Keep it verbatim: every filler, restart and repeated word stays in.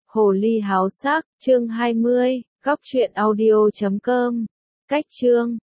Hồ ly háo sắc, chương hai mươi, góc truyện audio chấm com. Cách chương